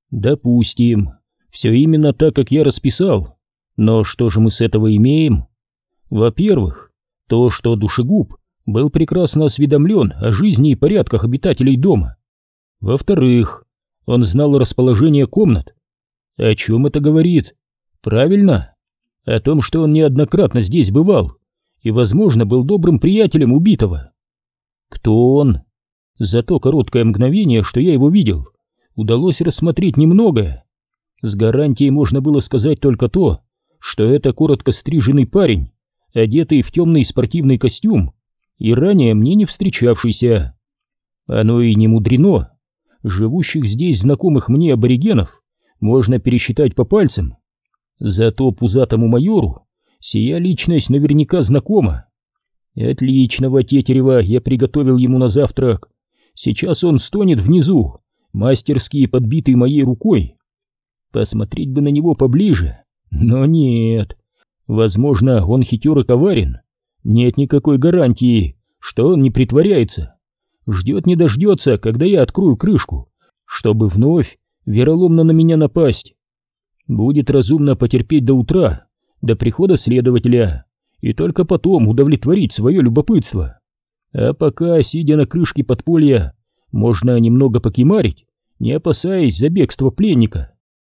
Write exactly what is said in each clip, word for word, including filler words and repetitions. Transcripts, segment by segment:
Допустим, все именно так, как я расписал. Но что же мы с этого имеем? Во-первых, то, что душегуб был прекрасно осведомлен о жизни и порядках обитателей дома. Во-вторых, он знал расположение комнат. О чем это говорит? Правильно, о том, что он неоднократно здесь бывал и, возможно, был добрым приятелем убитого. Кто он? За то короткое мгновение, что я его видел, удалось рассмотреть немногое. С гарантией можно было сказать только то, что это коротко стриженный парень, одетый в темный спортивный костюм и ранее мне не встречавшийся. Оно и не мудрено. Живущих здесь знакомых мне аборигенов можно пересчитать по пальцам. Зато пузатому майору сия личность наверняка знакома. Отличного тетерева я приготовил ему на завтрак. Сейчас он стонет внизу, мастерски подбитый моей рукой. Посмотреть бы на него поближе, но нет. Возможно, он хитер и коварен. Нет никакой гарантии, что он не притворяется. Ждет не дождется, когда я открою крышку, чтобы вновь вероломно на меня напасть. Будет разумно потерпеть до утра, до прихода следователя, и только потом удовлетворить свое любопытство. А пока, сидя на крышке подполья, можно немного покимарить, не опасаясь за бегство пленника.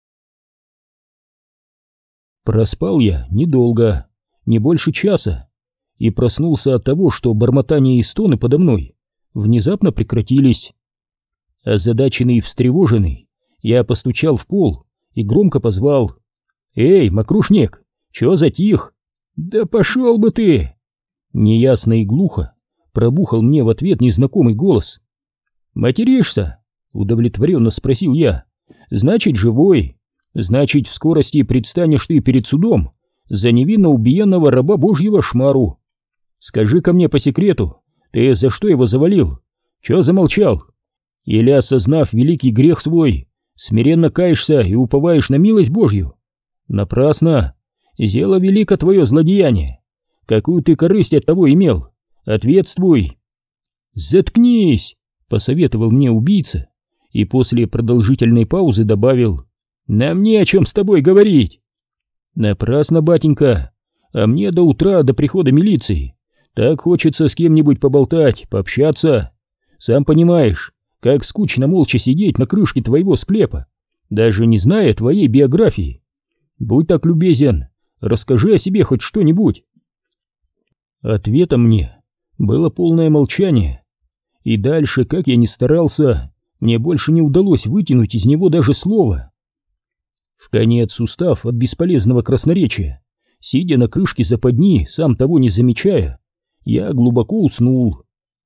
Проспал я недолго, не больше часа, и проснулся от того, что бормотание и стоны подо мной внезапно прекратились. Озадаченный и встревоженный, я постучал в пол и громко позвал: «Эй, мокрушник, чё затих?» «Да пошел бы ты!» Неясно и глухо пробухал мне в ответ незнакомый голос. «Материшься?» — удовлетворенно спросил я. «Значит, живой. Значит, в скорости предстанешь ты перед судом за невинно убиенного раба Божьего Шмару. Скажи-ка мне по секрету, ты за что его завалил? Чё замолчал? Или, осознав великий грех свой, смиренно каешься и уповаешь на милость Божью? Напрасно. Зело велико твое злодеяние. Какую ты корысть от того имел? Ответствуй!» «Заткнись!» — посоветовал мне убийца, и после продолжительной паузы добавил: «Нам не о чем с тобой говорить». «Напрасно, батенька, а мне до утра, до прихода милиции, так хочется с кем-нибудь поболтать, пообщаться. Сам понимаешь, как скучно молча сидеть на крышке твоего склепа, даже не зная твоей биографии. Будь так любезен, расскажи о себе хоть что-нибудь». Ответом мне было полное молчание, и дальше, как я ни старался, мне больше не удалось вытянуть из него даже слова. Вконец устав от бесполезного красноречия, сидя на крышке западни, сам того не замечая, я глубоко уснул.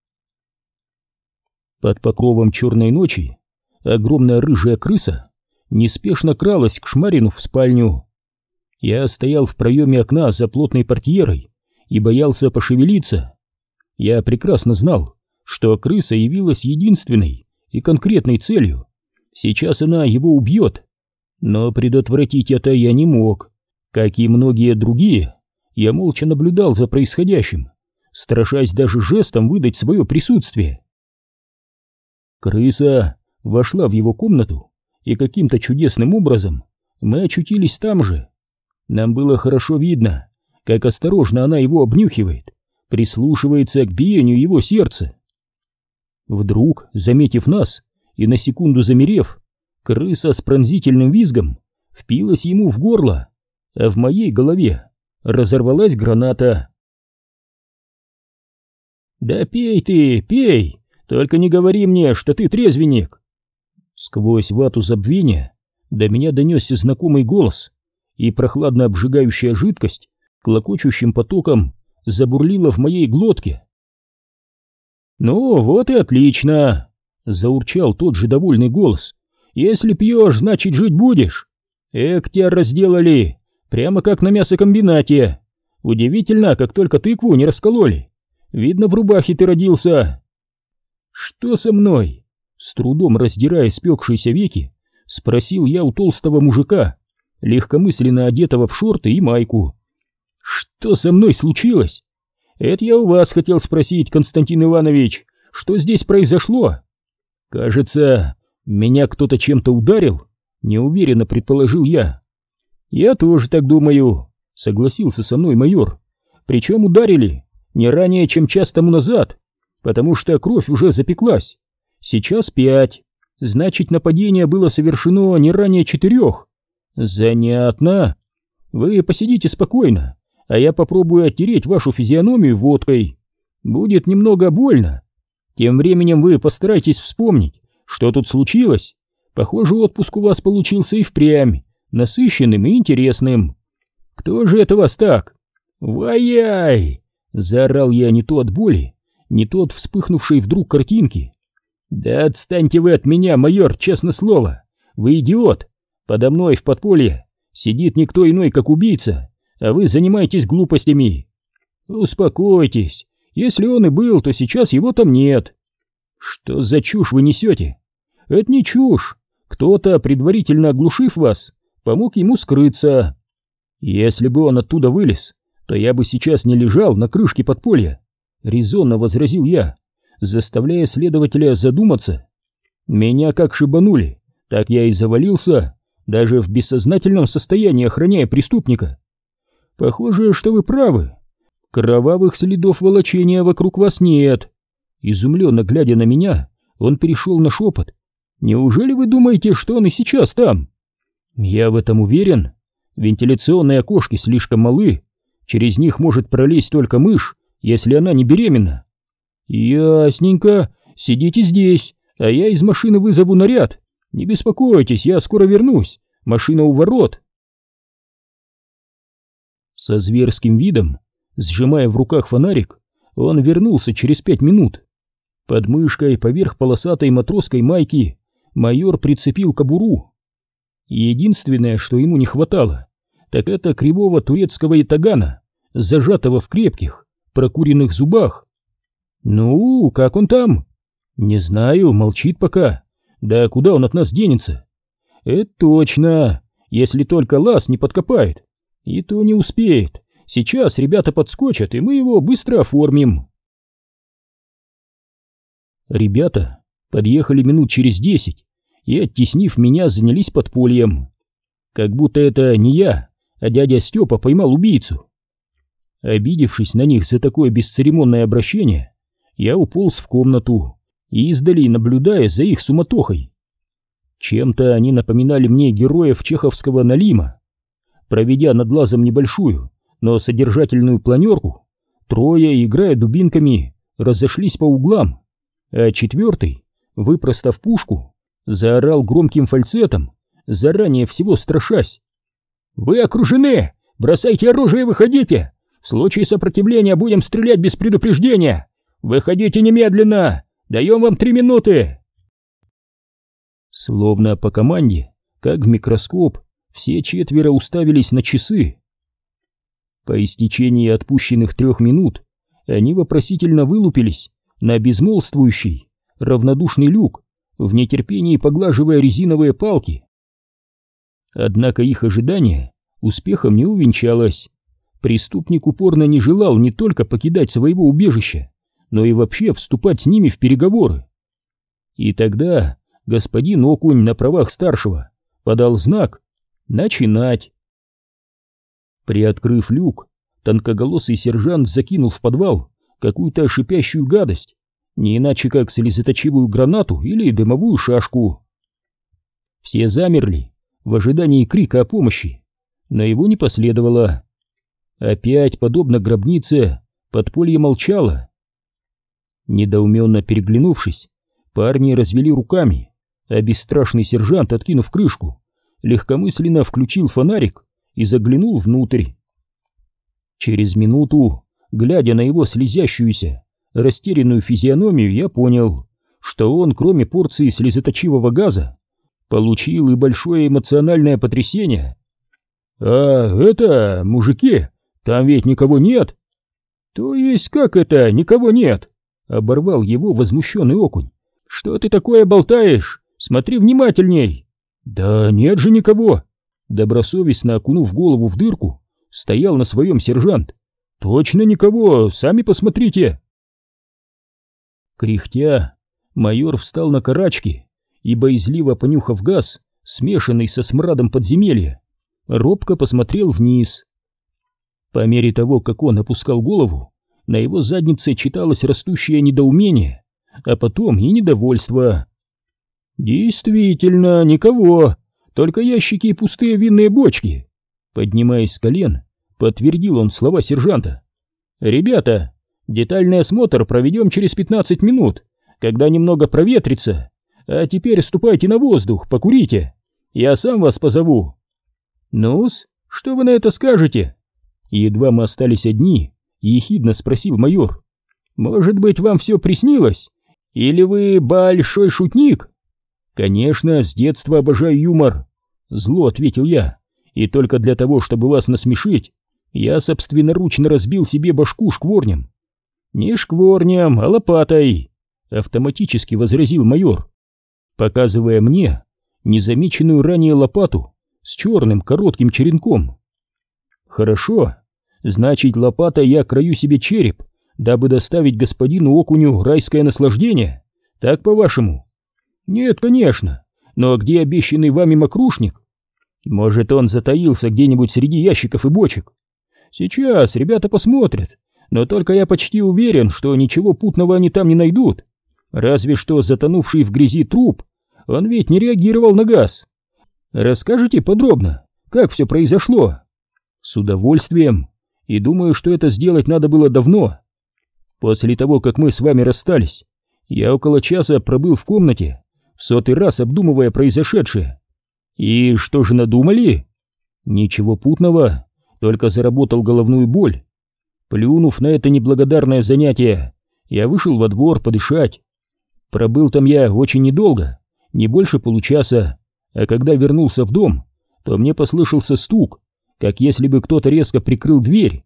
Под покровом черной ночи огромная рыжая крыса неспешно кралась к Шмарину в спальню. Я стоял в проеме окна за плотной портьерой и боялся пошевелиться. Я прекрасно знал, что крыса явилась единственной и конкретной целью. Сейчас она его убьет. Но предотвратить это я не мог. Как и многие другие, я молча наблюдал за происходящим, страшась даже жестом выдать свое присутствие. Крыса вошла в его комнату, и каким-то чудесным образом мы очутились там же. Нам было хорошо видно, как осторожно она его обнюхивает, прислушивается к биению его сердца. Вдруг, заметив нас и на секунду замерев, крыса с пронзительным визгом впилась ему в горло, а в моей голове разорвалась граната. «Да пей ты, пей, только не говори мне, что ты трезвенник!» Сквозь вату забвения до меня донесся знакомый голос, и прохладно обжигающая жидкость клокочущим потоком забурлила в моей глотке. «Ну, вот и отлично!» — заурчал тот же довольный голос. «Если пьешь, значит жить будешь. Эк, тебя разделали, прямо как на мясокомбинате. Удивительно, как только тыкву не раскололи. Видно, в рубахе ты родился». «Что со мной?» — с трудом раздирая спекшиеся веки, спросил я у толстого мужика, легкомысленно одетого в шорты и майку. «Что со мной случилось?» «Это я у вас хотел спросить, Константин Иванович, что здесь произошло?» «Кажется, меня кто-то чем-то ударил», неуверенно предположил я. Я тоже так думаю, согласился со мной майор. Причем ударили не ранее, чем час тому назад, потому что кровь уже запеклась. Сейчас пять, значит, нападение было совершено не ранее четырех. Занятно. Вы посидите спокойно, а я попробую оттереть вашу физиономию водкой. Будет немного больно. Тем временем вы постарайтесь вспомнить, что тут случилось. Похоже, отпуск у вас получился и впрямь насыщенным и интересным. Кто же это вас так? Вай-яй! Заорал я не то от боли, не то от вспыхнувшей вдруг картинки. Да отстаньте вы от меня, майор, честное слово. Вы идиот. Подо мной в подполье сидит никто иной, как убийца, а вы занимаетесь глупостями. Успокойтесь. Если он и был, то сейчас его там нет. Что за чушь вы несете? Это не чушь. Кто-то, предварительно оглушив вас, помог ему скрыться. Если бы он оттуда вылез, то я бы сейчас не лежал на крышке подполья, резонно возразил я, заставляя следователя задуматься. Меня как шибанули, так я и завалился, даже в бессознательном состоянии охраняя преступника. Похоже, что вы правы. Кровавых следов волочения вокруг вас нет. Изумленно глядя на меня, он перешел на шепот. Неужели вы думаете, что он и сейчас там? Я в этом уверен. Вентиляционные окошки слишком малы. Через них может пролезть только мышь, если она не беременна. Ясненько. Сидите здесь, а я из машины вызову наряд. Не беспокойтесь, я скоро вернусь. Машина у ворот. Со зверским видом, сжимая в руках фонарик, он вернулся через пять минут. Под мышкой поверх полосатой матросской майки майор прицепил кобуру. Единственное, что ему не хватало, так это кривого турецкого ятагана, зажатого в крепких, прокуренных зубах. Ну, как он там? Не знаю, молчит пока. Да куда он от нас денется? Это точно, если только лаз не подкопает. И то не успеет. Сейчас ребята подскочат, и мы его быстро оформим. Ребята подъехали минут через десять и, оттеснив меня, занялись подпольем. Как будто это не я, а дядя Степа поймал убийцу. Обидевшись на них за такое бесцеремонное обращение, я уполз в комнату, издали наблюдая за их суматохой. Чем-то они напоминали мне героев чеховского Налима. Проведя над лазом небольшую, но содержательную планерку, трое, играя дубинками, разошлись по углам, а четвертый, выпростав пушку, заорал громким фальцетом, заранее всего страшась: «Вы окружены! Бросайте оружие и выходите! В случае сопротивления будем стрелять без предупреждения! Выходите немедленно! Даем вам три минуты!» Словно по команде, как в микроскоп, все четверо уставились на часы. По истечении отпущенных трех минут они вопросительно вылупились на безмолвствующий, равнодушный люк, в нетерпении поглаживая резиновые палки. Однако их ожидание успехом не увенчалось. Преступник упорно не желал не только покидать своего убежища, но и вообще вступать с ними в переговоры. И тогда господин Окунь на правах старшего подал знак «Начинать». Приоткрыв люк, тонкоголосый сержант закинул в подвал какую-то шипящую гадость, не иначе как слезоточивую гранату или дымовую шашку. Все замерли в ожидании крика о помощи, но его не последовало. Опять, подобно гробнице, подполье молчало. Недоуменно переглянувшись, парни развели руками, а бесстрашный сержант, откинув крышку, легкомысленно включил фонарик и заглянул внутрь. Через минуту, глядя на его слезящуюся, растерянную физиономию, я понял, что он, кроме порции слезоточивого газа, получил и большое эмоциональное потрясение. «А это, мужики, там ведь никого нет!» «То есть как это, никого нет?» — оборвал его возмущенный Окунь. «Что ты такое болтаешь? Смотри внимательней!» «Да нет же никого!» Добросовестно окунув голову в дырку, стоял на своем сержант. «Точно никого, сами посмотрите!» Кряхтя, майор встал на карачки и, боязливо понюхав газ, смешанный со смрадом подземелья, робко посмотрел вниз. По мере того, как он опускал голову, на его заднице читалось растущее недоумение, а потом и недовольство. «Действительно, никого, только ящики и пустые винные бочки», — поднимаясь с колен, подтвердил он слова сержанта. «Ребята, детальный осмотр проведем через пятнадцать минут, когда немного проветрится, а теперь ступайте на воздух, покурите, я сам вас позову». «Ну-с, что вы на это скажете?» Едва мы остались одни, ехидно спросил майор. «Может быть, вам все приснилось? Или вы большой шутник?» «Конечно, с детства обожаю юмор», — зло ответил я, «и только для того, чтобы вас насмешить, я собственноручно разбил себе башку шкворнем». «Не шкворнем, а лопатой», — автоматически возразил майор, показывая мне незамеченную ранее лопату с черным коротким черенком. «Хорошо, значит, лопатой я крою себе череп, дабы доставить господину окуню райское наслаждение, так по-вашему?» «Нет, конечно, но где обещанный вами мокрушник? Может, он затаился где-нибудь среди ящиков и бочек? Сейчас ребята посмотрят, но только я почти уверен, что ничего путного они там не найдут, разве что затонувший в грязи труп, он ведь не реагировал на газ. Расскажите подробно, как все произошло?» «С удовольствием, и думаю, что это сделать надо было давно. После того, как мы с вами расстались, я около часа пробыл в комнате, в сотый раз обдумывая произошедшее. И что же надумали? Ничего путного, только заработал головную боль. Плюнув на это неблагодарное занятие, я вышел во двор подышать. Пробыл там я очень недолго, не больше получаса, а когда вернулся в дом, то мне послышался стук, как если бы кто-то резко прикрыл дверь.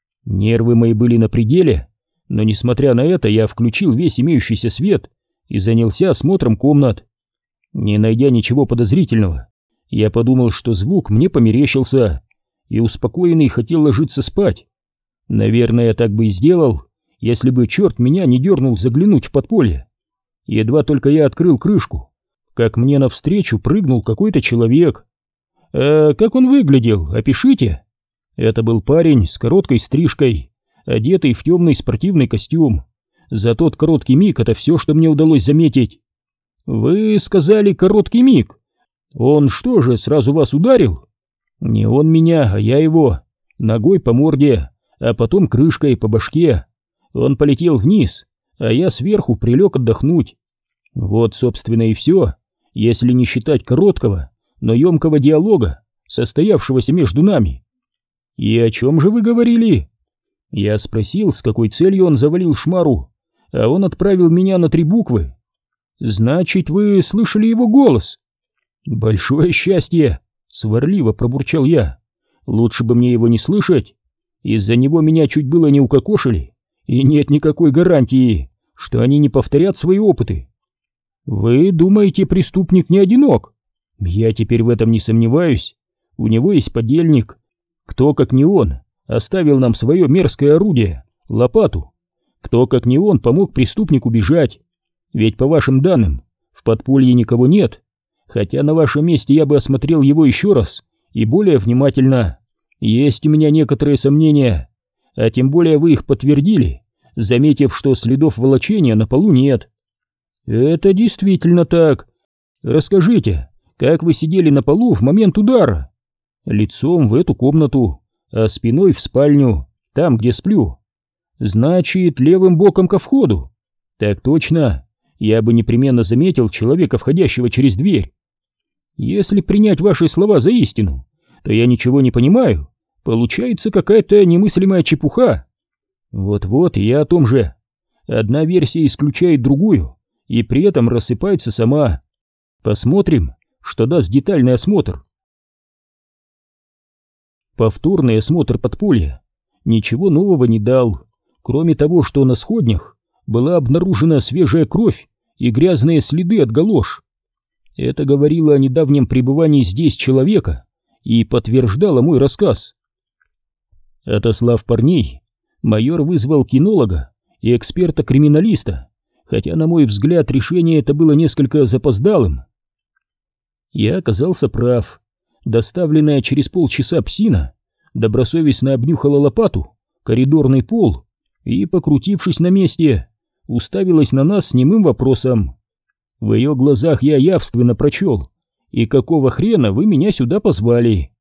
Нервы мои были на пределе, но несмотря на это я включил весь имеющийся свет и занялся осмотром комнат. Не найдя ничего подозрительного, я подумал, что звук мне померещился, и успокоенный хотел ложиться спать. Наверное, я так бы и сделал, если бы черт меня не дернул заглянуть в подполье. Едва только я открыл крышку, как мне навстречу прыгнул какой-то человек. «А как он выглядел? Опишите». Это был парень с короткой стрижкой, одетый в темный спортивный костюм. За тот короткий миг это все, что мне удалось заметить. «Вы сказали короткий миг. Он что же, сразу вас ударил?» «Не он меня, а я его. Ногой по морде, а потом крышкой по башке. Он полетел вниз, а я сверху прилег отдохнуть. Вот, собственно, и все, если не считать короткого, но емкого диалога, состоявшегося между нами». «И о чем же вы говорили?» Я спросил, с какой целью он завалил шмару, а он отправил меня на три буквы. «Значит, вы слышали его голос?» «Большое счастье!» — сварливо пробурчал я. «Лучше бы мне его не слышать. Из-за него меня чуть было не укокошили, и нет никакой гарантии, что они не повторят свои опыты». «Вы думаете, преступник не одинок?» «Я теперь в этом не сомневаюсь. У него есть подельник. Кто, как не он, оставил нам свое мерзкое орудие, лопату? Кто, как не он, помог преступнику бежать? Ведь, по вашим данным, в подполье никого нет. Хотя на вашем месте я бы осмотрел его еще раз и более внимательно. Есть у меня некоторые сомнения, а тем более вы их подтвердили, заметив, что следов волочения на полу нет». «Это действительно так. Расскажите, как вы сидели на полу в момент удара?» «Лицом в эту комнату, а спиной в спальню, там, где сплю». «Значит, левым боком ко входу?» «Так точно. Я бы непременно заметил человека, входящего через дверь». «Если принять ваши слова за истину, то я ничего не понимаю. Получается какая-то немыслимая чепуха». «Вот-вот, и я о том же. Одна версия исключает другую, и при этом рассыпается сама. Посмотрим, что даст детальный осмотр». Повторный осмотр подполья ничего нового не дал, кроме того, что на сходнях была обнаружена свежая кровь и грязные следы от галош. Это говорило о недавнем пребывании здесь человека и подтверждало мой рассказ. Отослав парней, майор вызвал кинолога и эксперта-криминалиста, хотя, на мой взгляд, решение это было несколько запоздалым. Я оказался прав. Доставленная через полчаса псина добросовестно обнюхала лопату, коридорный пол и, покрутившись на месте, уставилась на нас с немым вопросом. В ее глазах я явственно прочел: «И какого хрена вы меня сюда позвали?»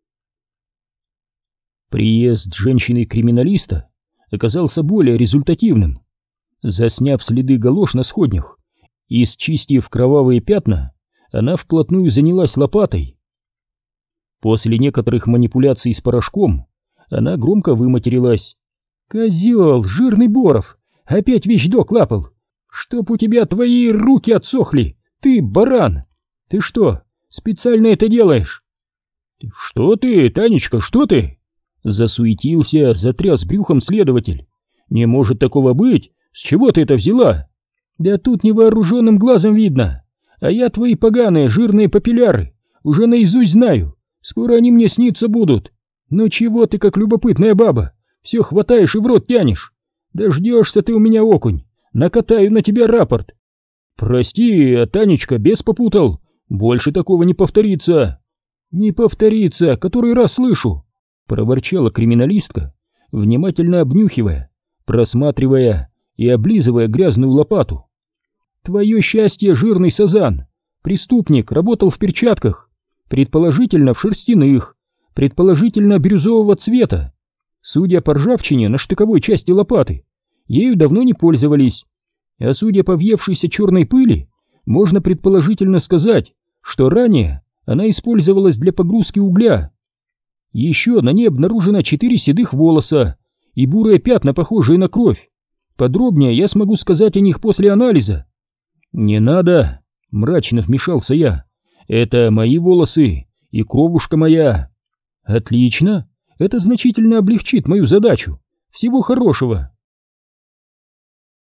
Приезд женщины-криминалиста оказался более результативным. Засняв следы галош на сходнях и счистив кровавые пятна, она вплотную занялась лопатой. После некоторых манипуляций с порошком она громко выматерилась. «Козел, жирный Боров, опять вещдок лапал! Чтоб у тебя твои руки отсохли, ты баран! Ты что, специально это делаешь?» «Что ты, Танечка, что ты?» Засуетился, затряс брюхом следователь. «Не может такого быть! С чего ты это взяла?» «Да тут невооруженным глазом видно. А я твои поганые жирные папилляры уже наизусть знаю. Скоро они мне сниться будут. Ну чего ты, как любопытная баба, все хватаешь и в рот тянешь? Дождешься ты у меня, окунь, накатаю на тебя рапорт». «Прости, Танечка, бес попутал. Больше такого не повторится». «Не повторится, который раз слышу», — проворчала криминалистка, внимательно обнюхивая, просматривая и облизывая грязную лопату. «Твое счастье, жирный сазан. Преступник работал в перчатках, предположительно в шерстяных, предположительно бирюзового цвета. Судя по ржавчине на штыковой части лопаты, ею давно не пользовались. А судя по въевшейся черной пыли, можно предположительно сказать, что ранее она использовалась для погрузки угля. Еще на ней обнаружено четыре седых волоса и бурые пятна, похожие на кровь. Подробнее я смогу сказать о них после анализа». «Не надо», — мрачно вмешался я. «Это мои волосы и кровушка моя». «Отлично, это значительно облегчит мою задачу. Всего хорошего».